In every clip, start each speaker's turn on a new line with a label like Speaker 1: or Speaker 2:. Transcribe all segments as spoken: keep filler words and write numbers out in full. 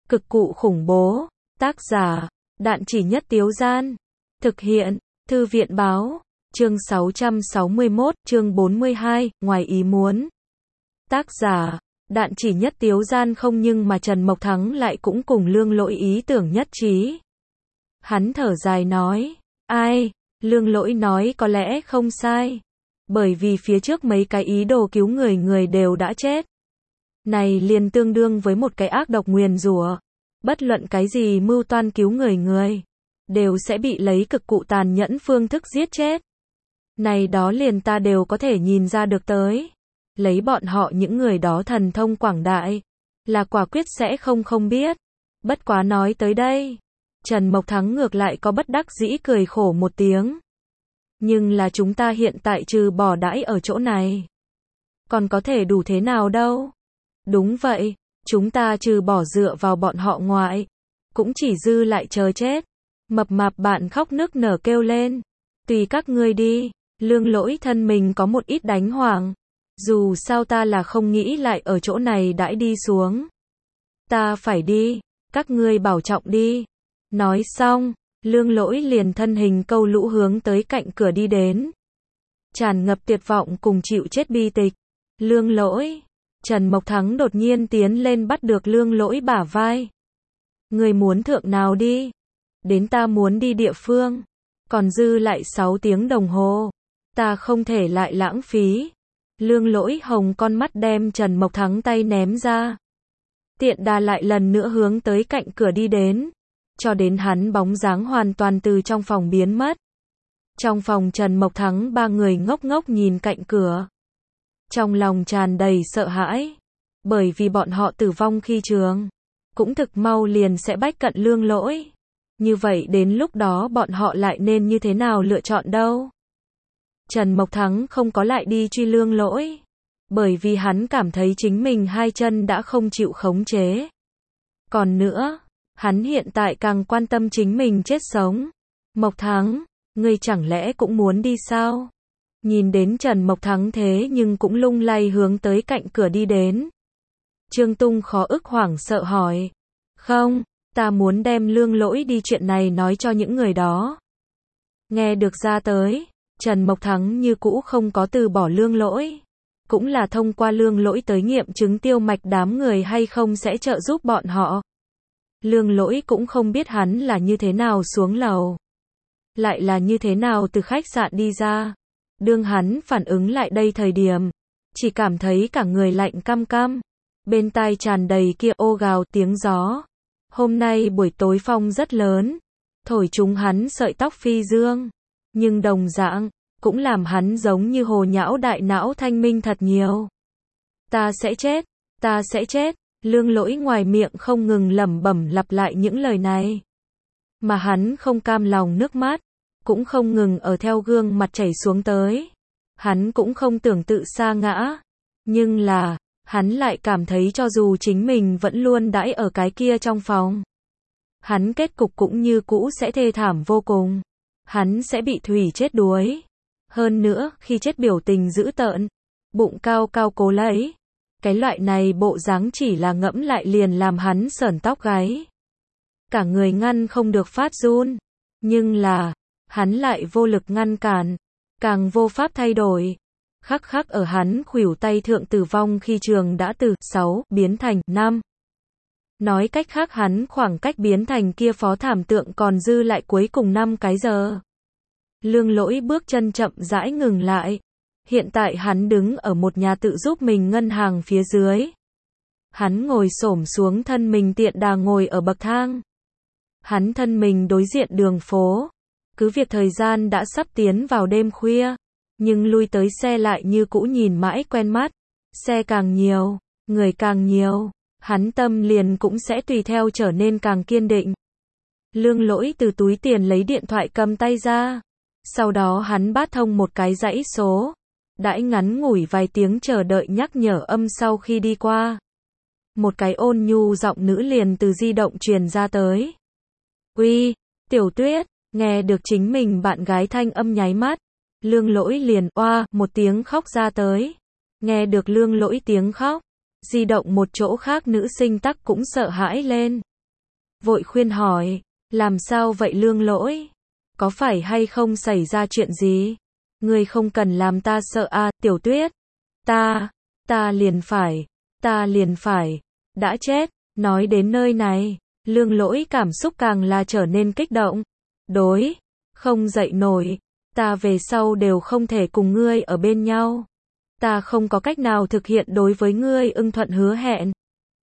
Speaker 1: Cực cụ khủng bố. Tác giả, Đạn Chỉ Nhất Tiếu Gian. Thực hiện, Thư viện báo. Chương sáu trăm sáu mươi mốt, chương bốn mươi hai, ngoài ý muốn. Tác giả, Đạn Chỉ Nhất Tiếu Gian. Không nhưng mà Trần Mộc Thắng lại cũng cùng Lương Lỗi ý tưởng nhất trí. Hắn thở dài nói, ai, Lương Lỗi nói có lẽ không sai. Bởi vì phía trước mấy cái ý đồ cứu người người đều đã chết. Này liền tương đương với một cái ác độc nguyền rủa. Bất luận cái gì mưu toan cứu người người, đều sẽ bị lấy cực cụ tàn nhẫn phương thức giết chết. Này đó liền ta đều có thể nhìn ra được tới. Lấy bọn họ những người đó thần thông quảng đại, là quả quyết sẽ không không biết. Bất quá nói tới đây, Trần Mộc Thắng ngược lại có bất đắc dĩ cười khổ một tiếng. Nhưng là chúng ta hiện tại trừ bỏ đãi ở chỗ này, còn có thể đủ thế nào đâu. Đúng vậy, chúng ta trừ bỏ dựa vào bọn họ ngoại, cũng chỉ dư lại chờ chết. Mập mạp bạn khóc nức nở kêu lên. Tùy các ngươi đi. Lương Lỗi thân mình có một ít đánh hoảng. Dù sao ta là không nghĩ lại ở chỗ này đãi đi xuống. Ta phải đi. Các ngươi bảo trọng đi. Nói xong, Lương Lỗi liền thân hình câu lũ hướng tới cạnh cửa đi đến. Tràn ngập tuyệt vọng cùng chịu chết bi tịch. Lương Lỗi. Trần Mộc Thắng đột nhiên tiến lên bắt được Lương Lỗi bả vai. Người muốn thượng nào đi? Đến ta muốn đi địa phương. Còn dư lại sáu tiếng đồng hồ. Ta không thể lại lãng phí. Lương Lỗi hồng con mắt đem Trần Mộc Thắng tay ném ra. Tiện đà lại lần nữa hướng tới cạnh cửa đi đến. Cho đến hắn bóng dáng hoàn toàn từ trong phòng biến mất. Trong phòng Trần Mộc Thắng ba người ngốc ngốc nhìn cạnh cửa. Trong lòng tràn đầy sợ hãi. Bởi vì bọn họ tử vong khi trường. Cũng thực mau liền sẽ bách cận Lương Lỗi. Như vậy đến lúc đó bọn họ lại nên như thế nào lựa chọn đâu? Trần Mộc Thắng không có lại đi truy Lương Lỗi. Bởi vì hắn cảm thấy chính mình hai chân đã không chịu khống chế. Còn nữa, hắn hiện tại càng quan tâm chính mình chết sống. Mộc Thắng, ngươi chẳng lẽ cũng muốn đi sao? Nhìn đến Trần Mộc Thắng thế nhưng cũng lung lay hướng tới cạnh cửa đi đến. Trương Tung khó ức hoảng sợ hỏi. Không, ta muốn đem Lương Lỗi đi chuyện này nói cho những người đó. Nghe được ra tới, Trần Mộc Thắng như cũ không có từ bỏ Lương Lỗi. Cũng là thông qua Lương Lỗi tới nghiệm chứng Tiêu Mạch đám người hay không sẽ trợ giúp bọn họ. Lương Lỗi cũng không biết hắn là như thế nào xuống lầu. Lại là như thế nào từ khách sạn đi ra. Đương hắn phản ứng lại đây thời điểm, chỉ cảm thấy cả người lạnh căm căm. Bên tai tràn đầy kia ô gào tiếng gió. Hôm nay buổi tối phong rất lớn, thổi chúng hắn sợi tóc phi dương. Nhưng đồng dạng, cũng làm hắn giống như hồ nhão đại não thanh minh thật nhiều. Ta sẽ chết, ta sẽ chết. Lương Lỗi ngoài miệng không ngừng lẩm bẩm lặp lại những lời này. Mà hắn không cam lòng nước mắt, cũng không ngừng ở theo gương mặt chảy xuống tới. Hắn cũng không tưởng tự sa ngã. Nhưng là, hắn lại cảm thấy cho dù chính mình vẫn luôn đãi ở cái kia trong phòng, hắn kết cục cũng như cũ sẽ thê thảm vô cùng. Hắn sẽ bị thủy chết đuối. Hơn nữa, khi chết biểu tình dữ tợn, bụng cao cao cố lấy. Cái loại này bộ dáng chỉ là ngẫm lại liền làm hắn sởn tóc gáy. Cả người ngăn không được phát run. Nhưng là, hắn lại vô lực ngăn cản, càng vô pháp thay đổi. Khắc khắc ở hắn khuỷu tay thượng tử vong khi trường đã từ sáu biến thành năm. Nói cách khác hắn khoảng cách biến thành kia phó thảm tượng còn dư lại cuối cùng năm cái giờ. Lương Lỗi bước chân chậm rãi ngừng lại. Hiện tại hắn đứng ở một nhà tự giúp mình ngân hàng phía dưới. Hắn ngồi xổm xuống thân mình tiện đà ngồi ở bậc thang. Hắn thân mình đối diện đường phố. Cứ việc thời gian đã sắp tiến vào đêm khuya, nhưng lui tới xe lại như cũ nhìn mãi quen mắt. Xe càng nhiều, người càng nhiều, hắn tâm liền cũng sẽ tùy theo trở nên càng kiên định. Lương Lỗi từ túi tiền lấy điện thoại cầm tay ra. Sau đó hắn bát thông một cái dãy số. Đãi ngắn ngủi vài tiếng chờ đợi nhắc nhở âm sau khi đi qua. Một cái ôn nhu giọng nữ liền từ di động truyền ra tới. Uy, Tiểu Tuyết. Nghe được chính mình bạn gái thanh âm nháy mắt. Lương Lỗi liền oa một tiếng khóc ra tới. Nghe được Lương Lỗi tiếng khóc, di động một chỗ khác nữ sinh tắc cũng sợ hãi lên. vội khuyên hỏi, làm sao vậy Lương Lỗi? Có phải hay không xảy ra chuyện gì? Ngươi không cần làm ta sợ à, Tiểu Tuyết. Ta, ta liền phải, ta liền phải, đã chết. Nói đến nơi này, Lương Lỗi cảm xúc càng là trở nên kích động. Đối, không dậy nổi, ta về sau đều không thể cùng ngươi ở bên nhau. Ta không có cách nào thực hiện đối với ngươi ưng thuận hứa hẹn.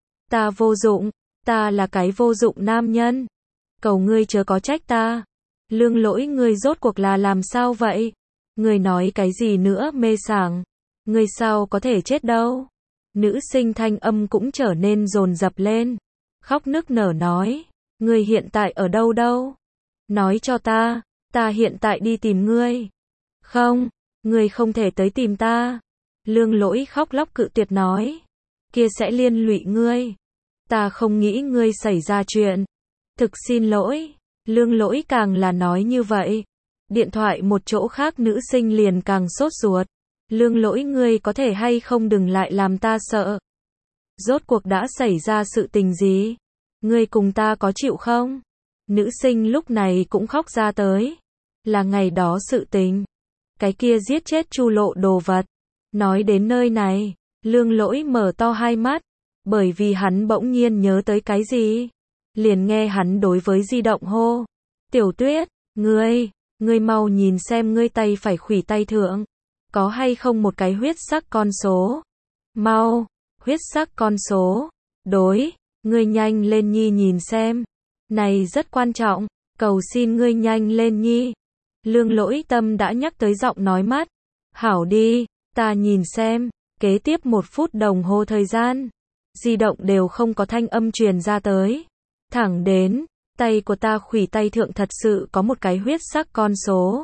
Speaker 1: Ta vô dụng, ta là cái vô dụng nam nhân. Cầu ngươi chớ có trách ta. Lương Lỗi, ngươi rốt cuộc là làm sao vậy? Ngươi nói cái gì nữa mê sảng? Ngươi sao có thể chết đâu? Nữ sinh thanh âm cũng trở nên dồn dập lên. Khóc nức nở nói, ngươi hiện tại ở đâu đâu? Nói cho ta, ta hiện tại đi tìm ngươi. Không, ngươi không thể tới tìm ta. Lương Lỗi khóc lóc cự tuyệt nói, kia sẽ liên lụy ngươi. Ta không nghĩ ngươi xảy ra chuyện. Thực xin lỗi. Lương Lỗi càng là nói như vậy. Điện thoại một chỗ khác nữ sinh liền càng sốt ruột. Lương Lỗi, ngươi có thể hay không đừng lại làm ta sợ. Rốt cuộc đã xảy ra sự tình gì? Ngươi cùng ta có chịu không? Nữ sinh lúc này cũng khóc ra tới. Là ngày đó sự tình. Cái kia giết chết Chu Lộ đồ vật. Nói đến nơi này, Lương Lỗi mở to hai mắt. Bởi vì hắn bỗng nhiên nhớ tới cái gì? Liền nghe hắn đối với di động hô. Tiểu Tuyết, ngươi, ngươi mau nhìn xem ngươi tay phải khuỷu tay thượng. Có hay không một cái huyết sắc con số? Mau, huyết sắc con số. Đối, ngươi nhanh lên nhi nhìn xem. Này rất quan trọng, cầu xin ngươi nhanh lên nhi. Lương Lỗi tâm đã nhắc tới giọng nói mắt. Hảo đi, ta nhìn xem. Kế tiếp một phút đồng hồ thời gian, di động đều không có thanh âm truyền ra tới. Thẳng đến, tay của ta khuỷu tay thượng thật sự có một cái huyết sắc con số.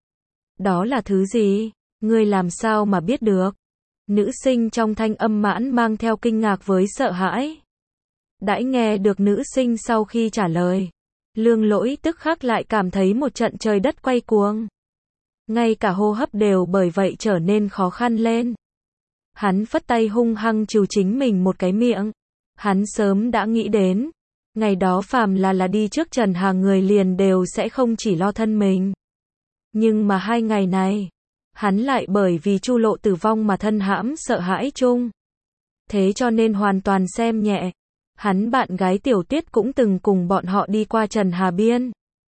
Speaker 1: Đó là thứ gì? Ngươi làm sao mà biết được? Nữ sinh trong thanh âm mãn mang theo kinh ngạc với sợ hãi. Đãi nghe được nữ sinh sau khi trả lời, Lương Lỗi tức khắc lại cảm thấy một trận trời đất quay cuồng. Ngay cả hô hấp đều bởi vậy trở nên khó khăn lên. Hắn phất tay hung hăng trừ chính mình một cái miệng. Hắn sớm đã nghĩ đến, ngày đó phàm là là đi trước Trần Hà người liền đều sẽ không chỉ lo thân mình. Nhưng mà hai ngày này, hắn lại bởi vì Chu Lộ tử vong mà thân hãm sợ hãi chung. Thế cho nên hoàn toàn xem nhẹ. Hắn bạn gái Tiểu Tuyết cũng từng cùng bọn họ đi qua Trần Hà Biên.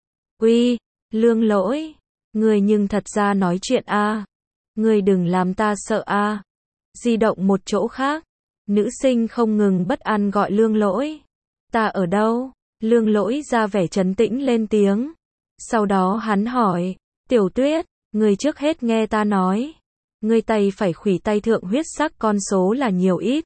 Speaker 1: Uy, Lương Lỗi, ngươi nhưng thật ra nói chuyện a. Ngươi đừng làm ta sợ a. Di động một chỗ khác, nữ sinh không ngừng bất an gọi Lương Lỗi. Ta ở đâu? Lương Lỗi ra vẻ trấn tĩnh lên tiếng. Sau đó hắn hỏi, Tiểu Tuyết, ngươi trước hết nghe ta nói. Ngươi tay phải khuỷu tay thượng huyết sắc con số là nhiều ít?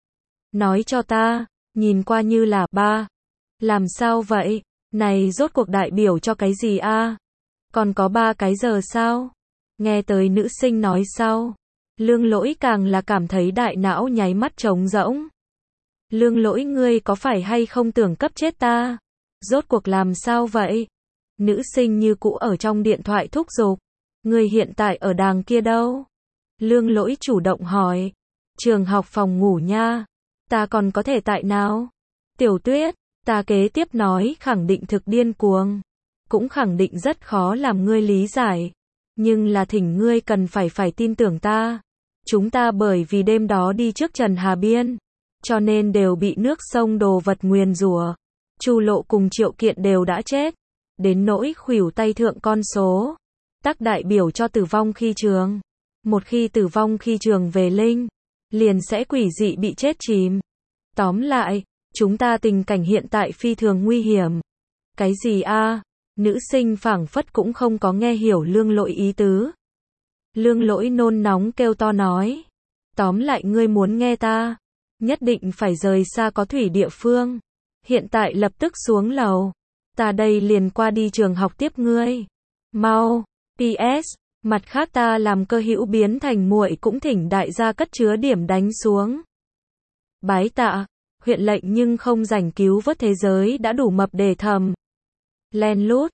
Speaker 1: Nói cho ta, nhìn qua như là ba. Làm sao vậy? Này rốt cuộc đại biểu cho cái gì a? Còn có ba cái giờ sao? Nghe tới nữ sinh nói sau, Lương Lỗi càng là cảm thấy đại não nháy mắt trống rỗng. Lương Lỗi, ngươi có phải hay không tưởng cấp chết ta? Rốt cuộc làm sao vậy? Nữ sinh như cũ ở trong điện thoại thúc giục. Ngươi hiện tại ở đàng kia đâu? Lương Lỗi chủ động hỏi. Trường học phòng ngủ nha. Ta còn có thể tại nào? Tiểu Tuyết, ta kế tiếp nói khẳng định thực điên cuồng. Cũng khẳng định rất khó làm ngươi lý giải. Nhưng là thỉnh ngươi cần phải phải tin tưởng ta. Chúng ta bởi vì đêm đó đi trước Trần Hà Biên, cho nên đều bị nước sông đồ vật nguyền rủa. Chu Lộ cùng Triệu Kiện đều đã chết. Đến nỗi khuỷu tay thượng con số, tác đại biểu cho tử vong khi trường. Một khi tử vong khi trường về linh, liền sẽ quỷ dị bị chết chìm. Tóm lại, chúng ta tình cảnh hiện tại phi thường nguy hiểm. Cái gì a? Nữ sinh phảng phất cũng không có nghe hiểu Lương Lỗi ý tứ. Lương Lỗi nôn nóng kêu to nói. Tóm lại ngươi muốn nghe ta, nhất định phải rời xa có thủy địa phương. Hiện tại lập tức xuống lầu. Ta đây liền qua đi trường học tiếp ngươi. Mau. pê ét. Mặt khác ta làm cơ hữu biến thành muội cũng thỉnh đại gia cất chứa điểm đánh xuống. Bái tạ. Huyện lệnh nhưng không rảnh cứu vớt thế giới đã đủ mập để thầm. Len lút.